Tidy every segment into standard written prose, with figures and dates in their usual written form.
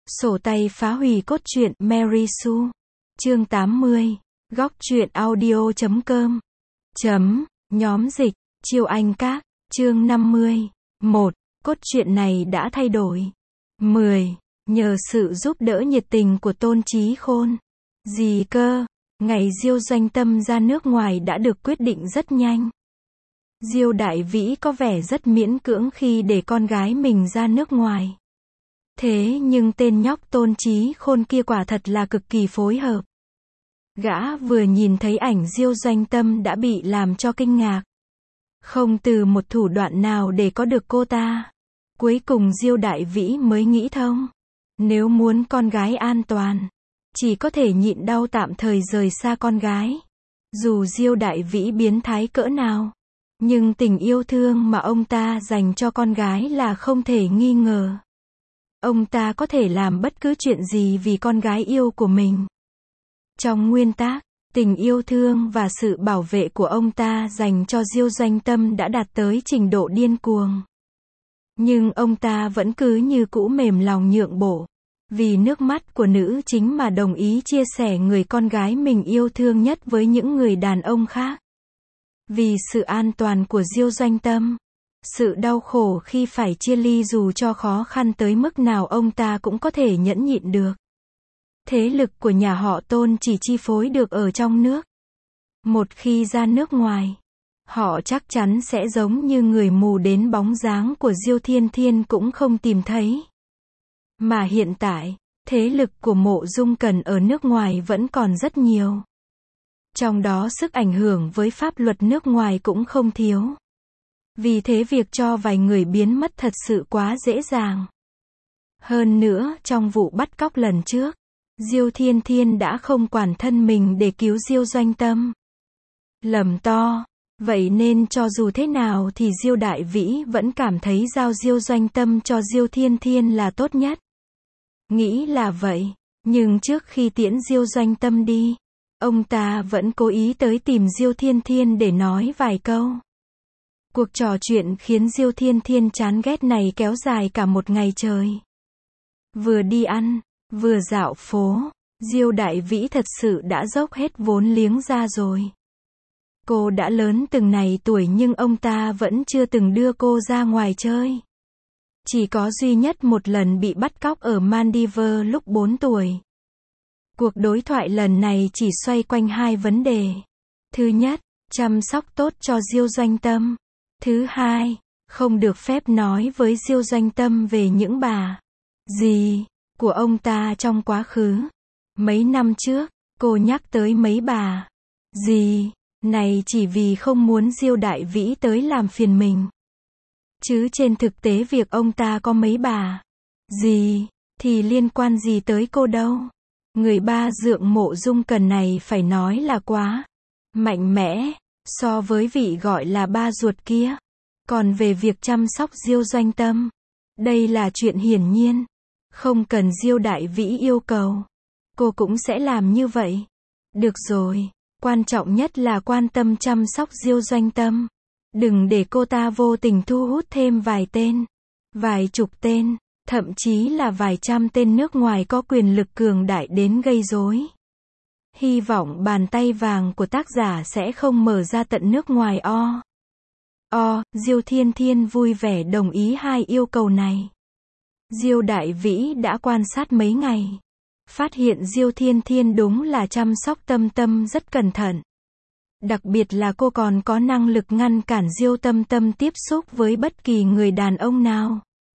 Sổ tay phá hủy cốt truyện Mary Sue. Chương 80. Góc truyện audio.com. Nhóm dịch, Chiêu Anh Các. Chương 50. 1. Cốt truyện này đã thay đổi. 10. Nhờ sự giúp đỡ nhiệt tình của Tôn Chí Khôn. Gì cơ? Ngày Diêu Doanh Tâm ra nước ngoài đã được quyết định rất nhanh. Diêu Đại Vĩ có vẻ rất miễn cưỡng khi để con gái mình ra nước ngoài. Thế nhưng tên nhóc Tôn Chí Khôn kia quả thật là cực kỳ phối hợp. Gã vừa nhìn thấy ảnh Diêu Doanh Tâm đã bị làm cho kinh ngạc. Không từ một thủ đoạn nào để có được cô ta. Cuối cùng Diêu Đại Vĩ mới nghĩ thông. Nếu muốn con gái an toàn, chỉ có thể nhịn đau tạm thời rời xa con gái. Dù Diêu Đại Vĩ biến thái cỡ nào, nhưng tình yêu thương mà ông ta dành cho con gái là không thể nghi ngờ. Ông ta có thể làm bất cứ chuyện gì vì con gái yêu của mình. Trong nguyên tắc, tình yêu thương và sự bảo vệ của ông ta dành cho Diêu Doanh Tâm đã đạt tới trình độ điên cuồng. Nhưng ông ta vẫn cứ như cũ mềm lòng nhượng bộ. Vì nước mắt của nữ chính mà đồng ý chia sẻ người con gái mình yêu thương nhất với những người đàn ông khác. Vì sự an toàn của Diêu Doanh Tâm. Sự đau khổ khi phải chia ly dù cho khó khăn tới mức nào ông ta cũng có thể nhẫn nhịn được. Thế lực của nhà họ Tôn chỉ chi phối được ở trong nước. Một khi ra nước ngoài, họ chắc chắn sẽ giống như người mù đến bóng dáng của Diêu Thiên Thiên cũng không tìm thấy. Mà hiện tại, thế lực của Mộ Dung Cẩn ở nước ngoài vẫn còn rất nhiều. Trong đó sức ảnh hưởng với pháp luật nước ngoài cũng không thiếu. Vì thế việc cho vài người biến mất thật sự quá dễ dàng. Hơn nữa, trong vụ bắt cóc lần trước, Diêu Thiên Thiên đã không quản thân mình để cứu Diêu Doanh Tâm. Lầm to. Vậy nên cho dù thế nào thì Diêu Đại Vĩ vẫn cảm thấy giao Diêu Doanh Tâm cho Diêu Thiên Thiên là tốt nhất. Nghĩ là vậy, nhưng trước khi tiễn Diêu Doanh Tâm đi, ông ta vẫn cố ý tới tìm Diêu Thiên Thiên để nói vài câu. Cuộc trò chuyện khiến Diêu Thiên Thiên chán ghét này kéo dài cả một ngày trời. Vừa đi ăn, vừa dạo phố, Diêu Đại Vĩ thật sự đã dốc hết vốn liếng ra rồi. Cô đã lớn từng này tuổi nhưng ông ta vẫn chưa từng đưa cô ra ngoài chơi. Chỉ có duy nhất một lần bị bắt cóc ở Maldives lúc 4 tuổi. Cuộc đối thoại lần này chỉ xoay quanh hai vấn đề. Thứ nhất, chăm sóc tốt cho Diêu Doanh Tâm. Thứ hai, không được phép nói với Diêu Doanh Tâm về những bà gì của ông ta trong quá khứ. Mấy năm trước, cô nhắc tới mấy bà gì này chỉ vì không muốn Diêu Đại Vĩ tới làm phiền mình. Chứ trên thực tế việc ông ta có mấy bà gì thì liên quan gì tới cô đâu. Người ba dượng Mộ Dung Cẩn này phải nói là quá mạnh mẽ so với vị gọi là ba ruột kia. Còn về việc chăm sóc Diêu Doanh Tâm, đây là chuyện hiển nhiên. Không cần Diêu Đại Vĩ yêu cầu, cô cũng sẽ làm như vậy. Được rồi, quan trọng nhất là quan tâm chăm sóc Diêu Doanh Tâm. Đừng để cô ta vô tình thu hút thêm vài tên, vài chục tên, thậm chí là vài trăm tên nước ngoài có quyền lực cường đại đến gây rối. Hy vọng bàn tay vàng của tác giả sẽ không mở ra tận nước ngoài Diêu Thiên Thiên vui vẻ đồng ý hai yêu cầu này. Diêu Đại Vĩ đã quan sát mấy ngày. Phát hiện Diêu Thiên Thiên đúng là chăm sóc Tâm Tâm rất cẩn thận. Đặc biệt là cô còn có năng lực ngăn cản Diêu Tâm Tâm tiếp xúc với bất kỳ người đàn ông nào.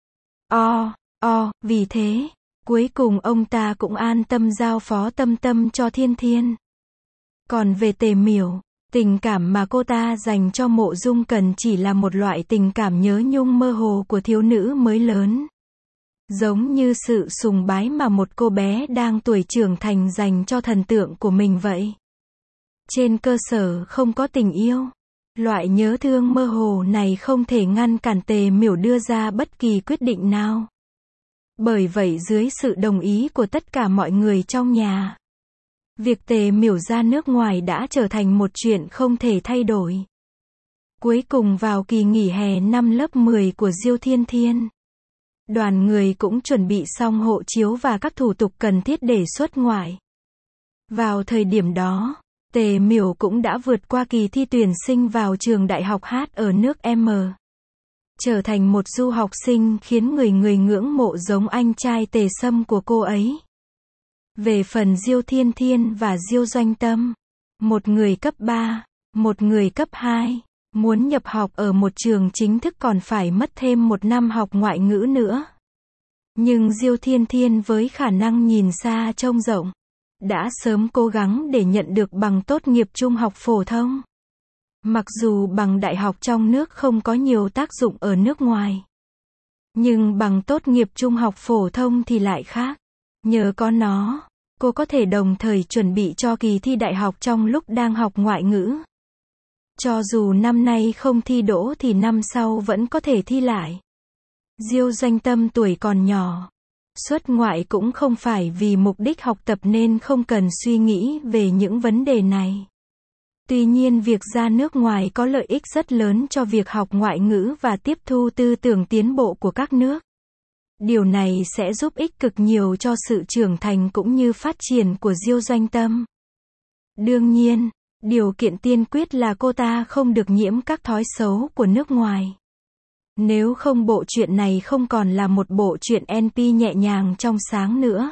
Vì thế, cuối cùng ông ta cũng an tâm giao phó Tâm Tâm cho Thiên Thiên. Còn về Tề Miểu, tình cảm mà cô ta dành cho Mộ Dung Cẩn chỉ là một loại tình cảm nhớ nhung mơ hồ của thiếu nữ mới lớn. Giống như sự sùng bái mà một cô bé đang tuổi trưởng thành dành cho thần tượng của mình vậy. Trên cơ sở không có tình yêu, loại nhớ thương mơ hồ này không thể ngăn cản Tề Miểu đưa ra bất kỳ quyết định nào. Bởi vậy dưới sự đồng ý của tất cả mọi người trong nhà, việc Tề Miểu ra nước ngoài đã trở thành một chuyện không thể thay đổi. Cuối cùng vào kỳ nghỉ hè năm lớp 10 của Diêu Thiên Thiên, Đoàn người cũng chuẩn bị xong hộ chiếu và các thủ tục cần thiết để xuất ngoại. Vào thời điểm đó, Tề Miểu cũng đã vượt qua kỳ thi tuyển sinh vào trường đại học Hát ở nước M. Trở thành một du học sinh khiến người người ngưỡng mộ giống anh trai Tề Sâm của cô ấy. Về phần Diêu Thiên Thiên và Diêu Doanh Tâm, một người cấp 3, một người cấp 2, muốn nhập học ở một trường chính thức còn phải mất thêm một năm học ngoại ngữ nữa. Nhưng Diêu Thiên Thiên với khả năng nhìn xa trông rộng, đã sớm cố gắng để nhận được bằng tốt nghiệp trung học phổ thông. Mặc dù bằng đại học trong nước không có nhiều tác dụng ở nước ngoài, nhưng bằng tốt nghiệp trung học phổ thông thì lại khác. Nhờ có nó, cô có thể đồng thời chuẩn bị cho kỳ thi đại học trong lúc đang học ngoại ngữ. Cho dù năm nay không thi đỗ thì năm sau vẫn có thể thi lại. Diêu Doanh Tâm tuổi còn nhỏ, xuất ngoại cũng không phải vì mục đích học tập nên không cần suy nghĩ về những vấn đề này. Tuy nhiên việc ra nước ngoài có lợi ích rất lớn cho việc học ngoại ngữ và tiếp thu tư tưởng tiến bộ của các nước. Điều này sẽ giúp ích cực nhiều cho sự trưởng thành cũng như phát triển của Diêu Doanh Tâm. Đương nhiên, điều kiện tiên quyết là cô ta không được nhiễm các thói xấu của nước ngoài. Nếu không bộ truyện này không còn là một bộ truyện NP nhẹ nhàng trong sáng nữa,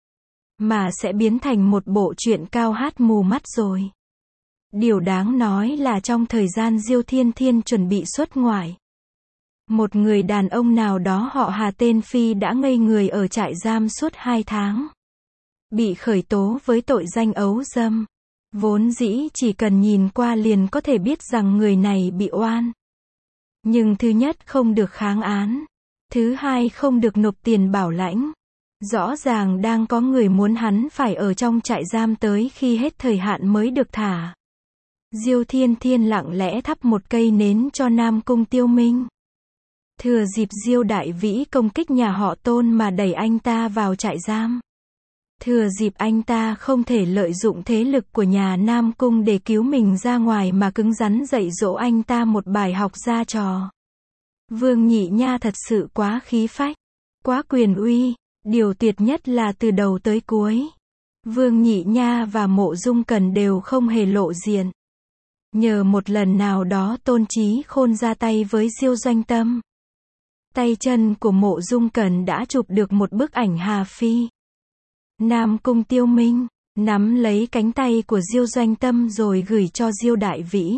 mà sẽ biến thành một bộ truyện cao hát mù mắt rồi. Điều đáng nói là trong thời gian Diêu Thiên Thiên chuẩn bị xuất ngoại, một người đàn ông nào đó họ Hà tên Phi đã ngây người ở trại giam suốt 2 tháng. Bị khởi tố với tội danh ấu dâm. Vốn dĩ chỉ cần nhìn qua liền có thể biết rằng người này bị oan. Nhưng thứ nhất không được kháng án. Thứ hai không được nộp tiền bảo lãnh. Rõ ràng đang có người muốn hắn phải ở trong trại giam tới khi hết thời hạn mới được thả. Diêu Thiên Thiên lặng lẽ thắp một cây nến cho Nam Cung Tiêu Minh. Thừa dịp Diêu Đại Vĩ công kích nhà họ Tôn mà đẩy anh ta vào trại giam. Thừa dịp anh ta không thể lợi dụng thế lực của nhà Nam Cung để cứu mình ra ngoài mà cứng rắn dạy dỗ anh ta một bài học ra trò. Vương Nhị Nha thật sự quá khí phách, quá quyền uy, điều tuyệt nhất là từ đầu tới cuối, Vương Nhị Nha và Mộ Dung Cẩn đều không hề lộ diện. Nhờ một lần nào đó Tôn Chí Khôn ra tay với Diêu Doanh Tâm, tay chân của Mộ Dung Cẩn đã chụp được một bức ảnh Hà Phi. Nam Cung Tiêu Minh nắm lấy cánh tay của Diêu Doanh Tâm rồi gửi cho Diêu Đại Vĩ.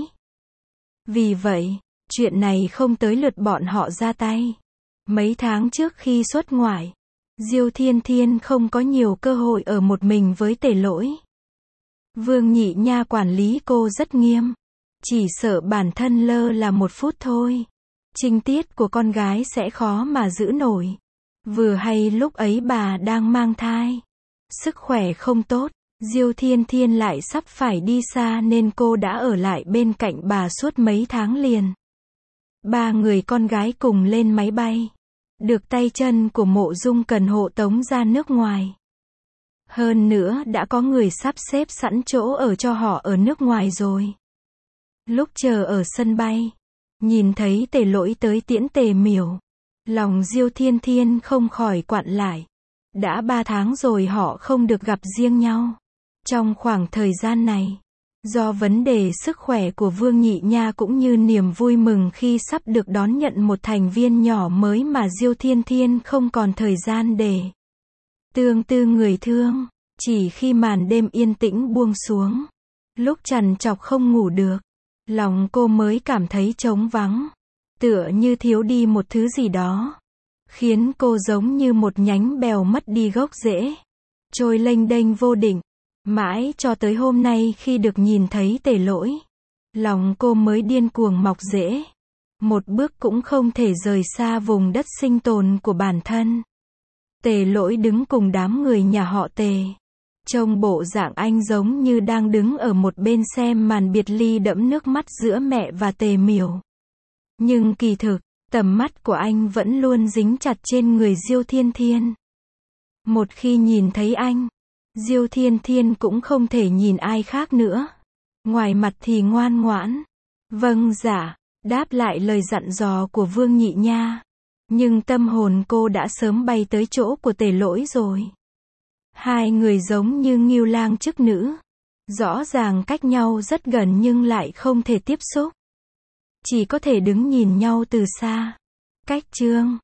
Vì vậy, chuyện này không tới lượt bọn họ ra tay. Mấy tháng trước khi xuất ngoại, Diêu Thiên Thiên không có nhiều cơ hội ở một mình với Tề Lỗi. Vương Nhị Nha quản lý cô rất nghiêm, chỉ sợ bản thân lơ là một phút thôi, trinh tiết của con gái sẽ khó mà giữ nổi. Vừa hay lúc ấy bà đang mang thai, sức khỏe không tốt, Diêu Thiên Thiên lại sắp phải đi xa nên cô đã ở lại bên cạnh bà suốt mấy tháng liền. 3 người con gái cùng lên máy bay, được tay chân của Mộ Dung Cẩn hộ tống ra nước ngoài. Hơn nữa đã có người sắp xếp sẵn chỗ ở cho họ ở nước ngoài rồi. Lúc chờ ở sân bay, nhìn thấy Tề Lỗi tới tiễn Tề Miểu, lòng Diêu Thiên Thiên không khỏi quặn lại. Đã 3 tháng rồi họ không được gặp riêng nhau. Trong khoảng thời gian này, do vấn đề sức khỏe của Vương Nhị Nha cũng như niềm vui mừng khi sắp được đón nhận một thành viên nhỏ mới mà Diêu Thiên Thiên không còn thời gian để tương tư người thương. Chỉ khi màn đêm yên tĩnh buông xuống, lúc trằn trọc không ngủ được, lòng cô mới cảm thấy trống vắng, tựa như thiếu đi một thứ gì đó, khiến cô giống như một nhánh bèo mất đi gốc rễ, trôi lênh đênh vô định. Mãi cho tới hôm nay khi được nhìn thấy Tề Lỗi, lòng cô mới điên cuồng mọc rễ, một bước cũng không thể rời xa vùng đất sinh tồn của bản thân. Tề Lỗi đứng cùng đám người nhà họ Tề, trông bộ dạng anh giống như đang đứng ở một bên xem màn biệt ly đẫm nước mắt giữa mẹ và Tề Miểu. Nhưng kỳ thực, tầm mắt của anh vẫn luôn dính chặt trên người Diêu Thiên Thiên. Một khi nhìn thấy anh, Diêu Thiên Thiên cũng không thể nhìn ai khác nữa. Ngoài mặt thì ngoan ngoãn, vâng dạ, đáp lại lời dặn dò của Vương Nhị Nha. Nhưng tâm hồn cô đã sớm bay tới chỗ của Tề Lỗi rồi. Hai người giống như ngưu lang chức nữ. Rõ ràng cách nhau rất gần nhưng lại không thể tiếp xúc. Chỉ có thể đứng nhìn nhau từ xa. Cách chương